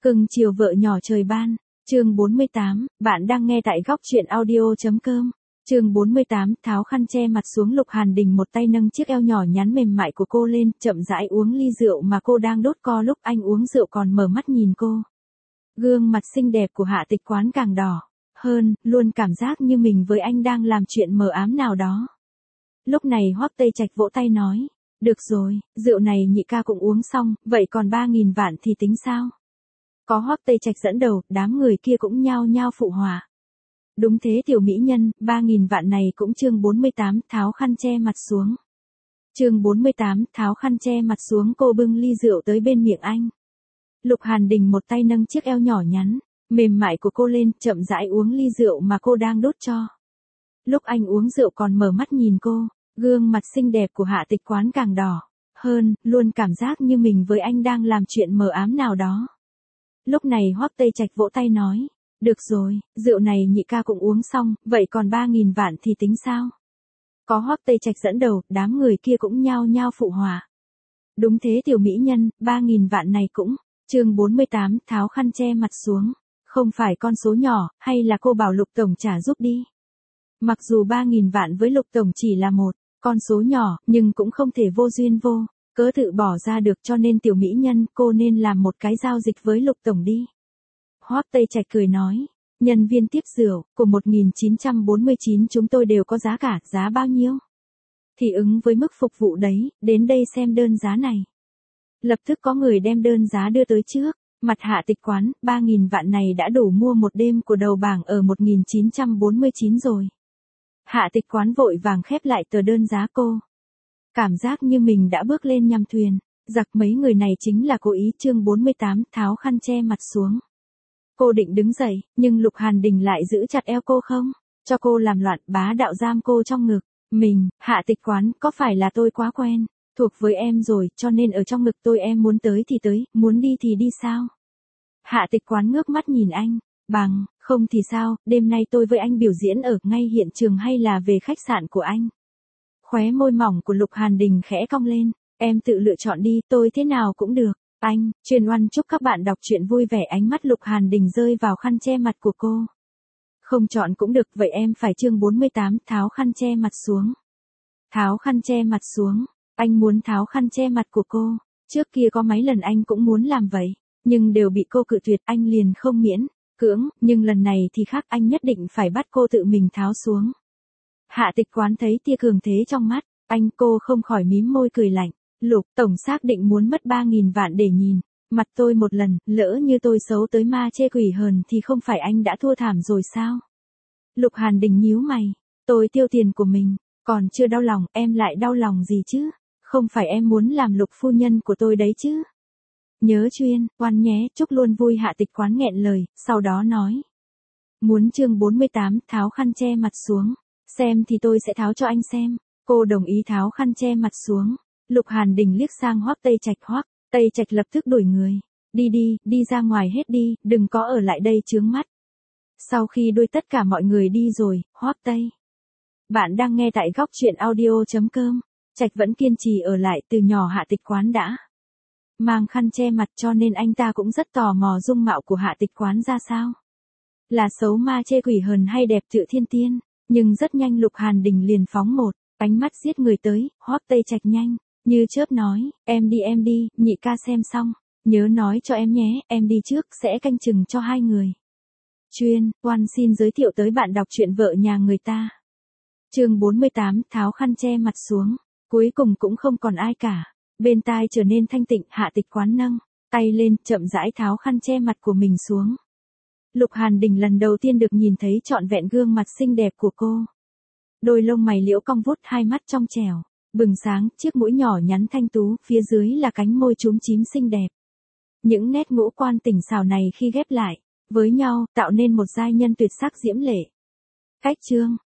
Cưng chiều vợ nhỏ trời ban. Chương 48, bạn đang nghe tại góc truyện audio.com. Chương 48, tháo khăn che mặt xuống. Lục Hàn Đình một tay nâng chiếc eo nhỏ nhắn mềm mại của cô lên, chậm rãi uống ly rượu mà cô đang đốt co. Lúc anh uống rượu còn mở mắt nhìn cô. Gương mặt xinh đẹp của Hạ Tịch Quán càng đỏ hơn, luôn cảm giác như mình với anh đang làm chuyện mờ ám nào đó. Lúc này Hoắc Tây Trạch vỗ tay nói, được rồi, rượu này nhị ca cũng uống xong, vậy còn 3.000 vạn thì tính sao? Có Hoắc Tây Trạch dẫn đầu, đám người kia cũng nhao nhao phụ họa. Đúng thế tiểu mỹ nhân, 3.000 vạn này cũng. Chương 48, tháo khăn che mặt xuống. Chương 48, tháo khăn che mặt xuống. Cô bưng ly rượu tới bên miệng anh. Lục Hàn Đình một tay nâng chiếc eo nhỏ nhắn, mềm mại của cô lên, chậm rãi uống ly rượu mà cô đang đốt cho. Lúc anh uống rượu còn mở mắt nhìn cô, gương mặt xinh đẹp của Hạ Tịch Quán càng đỏ hơn, luôn cảm giác như mình với anh đang làm chuyện mờ ám nào đó. Lúc này Hoắc Tây Trạch vỗ tay nói, được rồi, rượu này nhị ca cũng uống xong, vậy còn 3.000 vạn thì tính sao? Có Hoắc Tây Trạch dẫn đầu, đám người kia cũng nhao nhao phụ họa. Đúng thế tiểu mỹ nhân, 3.000 vạn này cũng. Chương 48, tháo khăn che mặt xuống. Không phải con số nhỏ, hay là cô bảo Lục Tổng trả giúp đi? Mặc dù 3.000 vạn với Lục Tổng chỉ là một con số nhỏ, nhưng cũng không thể vô duyên vô cớ tự bỏ ra được, cho nên tiểu mỹ nhân, cô nên làm một cái giao dịch với Lục Tổng đi. Hoắc Tây Trạch cười nói, nhân viên tiếp rượu của 1949 chúng tôi đều có giá cả, giá bao nhiêu? Thì ứng với mức phục vụ đấy, đến đây xem đơn giá này. Lập tức có người đem đơn giá đưa tới trước mặt Hạ Tịch Quán, 3.000 vạn này đã đủ mua một đêm của đầu bảng ở 1949 rồi. Hạ Tịch Quán vội vàng khép lại tờ đơn giá. Cô cảm giác như mình đã bước lên nhầm thuyền, giặc mấy người này chính là cố ý. Chương 48, tháo khăn che mặt xuống. Cô định đứng dậy, nhưng Lục Hàn Đình lại giữ chặt eo cô không cho cô làm loạn, bá đạo giam cô trong ngực mình. Hạ Tịch Quán, có phải là tôi quá quen thuộc với em rồi, cho nên ở trong ngực tôi em muốn tới thì tới, muốn đi thì đi sao? Hạ Tịch Quán ngước mắt nhìn anh, bằng không thì sao, đêm nay tôi với anh biểu diễn ở ngay hiện trường hay là về khách sạn của anh? Khóe môi mỏng của Lục Hàn Đình khẽ cong lên, em tự lựa chọn đi, tôi thế nào cũng được. Anh, truyền oan chúc các bạn đọc truyện vui vẻ. Ánh mắt Lục Hàn Đình rơi vào khăn che mặt của cô. Không chọn cũng được, vậy em phải. Chương 48, tháo khăn che mặt xuống. Tháo khăn che mặt xuống. Anh muốn tháo khăn che mặt của cô. Trước kia có mấy lần anh cũng muốn làm vậy, nhưng đều bị cô cự tuyệt. Anh liền không miễn cưỡng, nhưng lần này thì khác, anh nhất định phải bắt cô tự mình tháo xuống. Hạ Tịch Quán thấy tia cường thế trong mắt anh, cô không khỏi mím môi cười lạnh. Lục Tổng xác định muốn mất 3.000 vạn để nhìn mặt tôi một lần, lỡ như tôi xấu tới ma chê quỷ hờn thì không phải anh đã thua thảm rồi sao? Lục Hàn Đình nhíu mày, tôi tiêu tiền của mình, còn chưa đau lòng, em lại đau lòng gì chứ? Không phải em muốn làm Lục phu nhân của tôi đấy chứ? Nhớ chuyên oan nhé, chúc luôn vui. Hạ Tịch Quán nghẹn lời, sau đó nói. Muốn. Chương 48, tháo khăn che mặt xuống. Xem thì tôi sẽ tháo cho anh xem. Cô đồng ý tháo khăn che mặt xuống. Lục Hàn Đình liếc sang Hoắc Tây Trạch. Hoắc Tây Trạch lập tức đuổi người. Đi đi, đi ra ngoài hết đi, đừng có ở lại đây chướng mắt. Sau khi đuổi tất cả mọi người đi rồi, Hoắc Tây. Bạn đang nghe tại góc truyện audio.com. Trạch vẫn kiên trì ở lại. Từ nhỏ Hạ Tịch Quán đã mang khăn che mặt, cho nên anh ta cũng rất tò mò dung mạo của Hạ Tịch Quán ra sao. Là xấu ma chê quỷ hờn hay đẹp tựa thiên tiên. Nhưng rất nhanh Lục Hàn Đình liền phóng một ánh mắt giết người tới. Hoắc Tây Trạch nhanh như chớp nói, em đi, nhị ca xem xong nhớ nói cho em nhé, em đi trước, sẽ canh chừng cho hai người. Chuyên oan xin giới thiệu tới bạn đọc truyện vợ nhà người ta. Chương 48, tháo khăn che mặt xuống. Cuối cùng cũng không còn ai cả. Bên tai trở nên thanh tịnh. Hạ Tịch Quán nâng tay lên, chậm rãi tháo khăn che mặt của mình xuống. Lục Hàn Đình lần đầu tiên được nhìn thấy trọn vẹn gương mặt xinh đẹp của cô. Đôi lông mày liễu cong vút, hai mắt trong trẻo bừng sáng, chiếc mũi nhỏ nhắn thanh tú, phía dưới là cánh môi chúm chím xinh đẹp. Những nét ngũ quan tỉnh xảo này khi ghép lại với nhau, tạo nên một giai nhân tuyệt sắc diễm lệ. Cách chương